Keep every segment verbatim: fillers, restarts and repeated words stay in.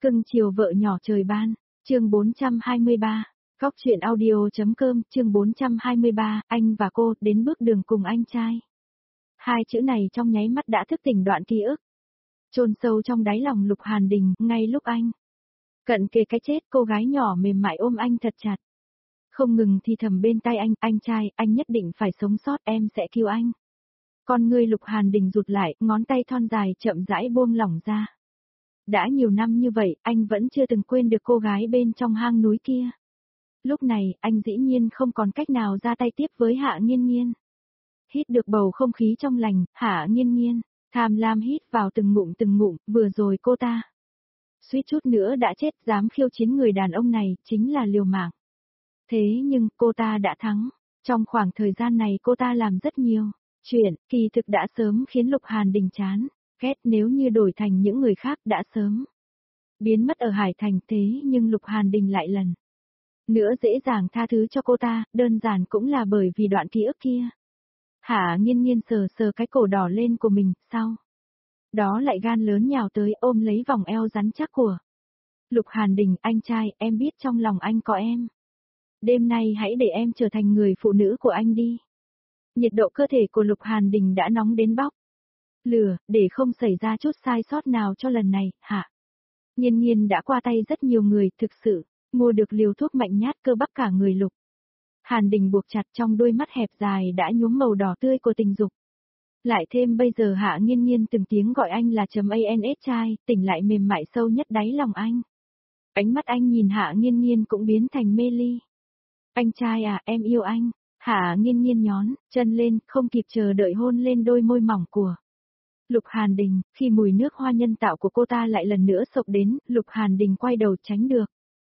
Cưng chiều vợ nhỏ trời ban, chương bốn trăm hai mươi ba, Cóc truyện audio.com, chương bốn trăm hai mươi ba, anh và cô đến bước đường cùng anh trai. Hai chữ này trong nháy mắt đã thức tỉnh đoạn ký ức. Chôn sâu trong đáy lòng Lục Hàn Đình, ngay lúc anh cận kề cái chết, cô gái nhỏ mềm mại ôm anh thật chặt. Không ngừng thì thầm bên tai anh, anh trai, anh nhất định phải sống sót, em sẽ cứu anh. Con ngươi Lục Hàn Đình rụt lại, ngón tay thon dài chậm rãi buông lỏng ra. Đã nhiều năm như vậy, anh vẫn chưa từng quên được cô gái bên trong hang núi kia. Lúc này, anh dĩ nhiên không còn cách nào ra tay tiếp với Hạ Nghiên Nghiên. Hít được bầu không khí trong lành, Hạ Nghiên Nghiên, tham lam hít vào từng ngụm từng ngụm, vừa rồi cô ta suýt chút nữa đã chết, dám khiêu chiến người đàn ông này, chính là liều mạng. Thế nhưng, cô ta đã thắng. Trong khoảng thời gian này cô ta làm rất nhiều chuyện, kỳ thực đã sớm khiến Lục Hàn Đình chán, ghét, nếu như đổi thành những người khác đã sớm biến mất ở Hải Thành, thế nhưng Lục Hàn Đình lại lần nữa dễ dàng tha thứ cho cô ta, đơn giản cũng là bởi vì đoạn ký ức kia. Hạ Nghiên Nghiên sờ sờ cái cổ đỏ lên của mình, sau đó lại gan lớn nhào tới ôm lấy vòng eo rắn chắc của Lục Hàn Đình, anh trai, em biết trong lòng anh có em. Đêm nay hãy để em trở thành người phụ nữ của anh đi. Nhiệt độ cơ thể của Lục Hàn Đình đã nóng đến bóc lửa, để không xảy ra chút sai sót nào cho lần này, Hạ Nghiên Nghiên đã qua tay rất nhiều người, thực sự mua được liều thuốc mạnh nhát cơ bắp cả người Lục Hàn Đình buộc chặt, trong đôi mắt hẹp dài đã nhuốm màu đỏ tươi của tình dục. Lại thêm bây giờ Hạ Nghiên Nghiên từng tiếng gọi anh là chấm ans trai, tỉnh lại mềm mại sâu nhất đáy lòng anh. Ánh mắt anh nhìn Hạ Nghiên Nghiên cũng biến thành mê ly. Anh trai à, em yêu anh. Hạ Nghiên Nghiên nhón chân lên, không kịp chờ đợi hôn lên đôi môi mỏng của Lục Hàn Đình. Khi mùi nước hoa nhân tạo của cô ta lại lần nữa xộc đến, Lục Hàn Đình quay đầu tránh được.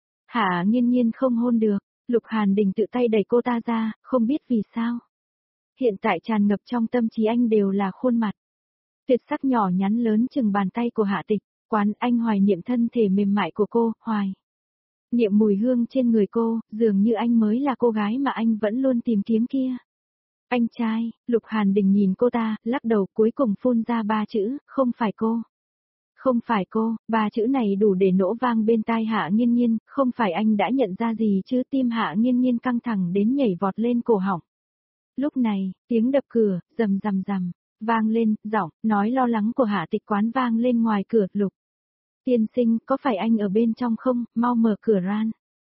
Hạ Nghiên Nghiên không hôn được. Lục Hàn Đình tự tay đẩy cô ta ra, không biết vì sao. Hiện tại tràn ngập trong tâm trí anh đều là khuôn mặt tuyệt sắc nhỏ nhắn lớn chừng bàn tay của Hạ Tịch. Quán, anh hoài niệm thân thể mềm mại của cô, hoài niệm mùi hương trên người cô, dường như anh mới là cô gái mà anh vẫn luôn tìm kiếm kia. Anh trai, Lục Hàn Đình nhìn cô ta, lắc đầu, cuối cùng phun ra ba chữ, không phải cô. Không phải cô, ba chữ này đủ để nổ vang bên tai Hạ Nghiên Nghiên, không phải anh đã nhận ra gì chứ, tim Hạ Nghiên Nghiên căng thẳng đến nhảy vọt lên cổ họng. Lúc này, tiếng đập cửa, rầm rầm rầm, vang lên, giọng nói lo lắng của Hạ Tịch Quán vang lên ngoài cửa. Lục tiên sinh, có phải anh ở bên trong không, mau mở cửa ran.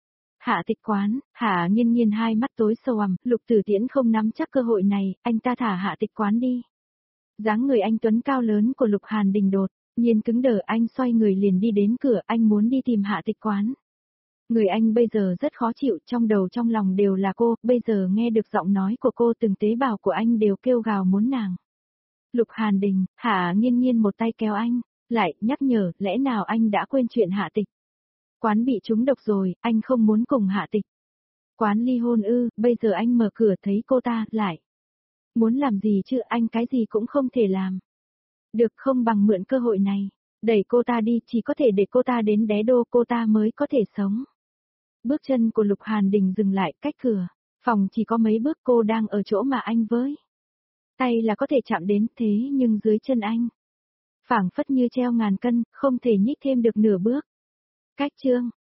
Hạ Tịch Quán, Hạ Nghiên Nghiên hai mắt tối sâu ằm, Lục Tử Tiễn không nắm chắc cơ hội này, anh ta thả Hạ Tịch Quán đi. Dáng người anh tuấn cao lớn của Lục Hàn Đình đột nhiên cứng đờ, anh xoay người liền đi đến cửa, anh muốn đi tìm Hạ Tịch Quán. Người anh bây giờ rất khó chịu, trong đầu trong lòng đều là cô, bây giờ nghe được giọng nói của cô từng tế bào của anh đều kêu gào muốn nàng. Lục Hàn Đình, Hạ Nghiên Nghiên một tay kéo anh lại, nhắc nhở, lẽ nào anh đã quên chuyện Hạ Tịch Quán bị trúng độc rồi, anh không muốn cùng Hạ Tịch Quán ly hôn ư? Bây giờ anh mở cửa thấy cô ta, lại muốn làm gì chứ, anh cái gì cũng không thể làm được, không bằng mượn cơ hội này đẩy cô ta đi, chỉ có thể để cô ta đến đế đô cô ta mới có thể sống. Bước chân của Lục Hàn Đình dừng lại, cách cửa phòng chỉ có mấy bước, cô đang ở chỗ mà anh với tay là có thể chạm đến, thế nhưng dưới chân anh phảng phất như treo ngàn cân, không thể nhích thêm được nửa bước. Cách chương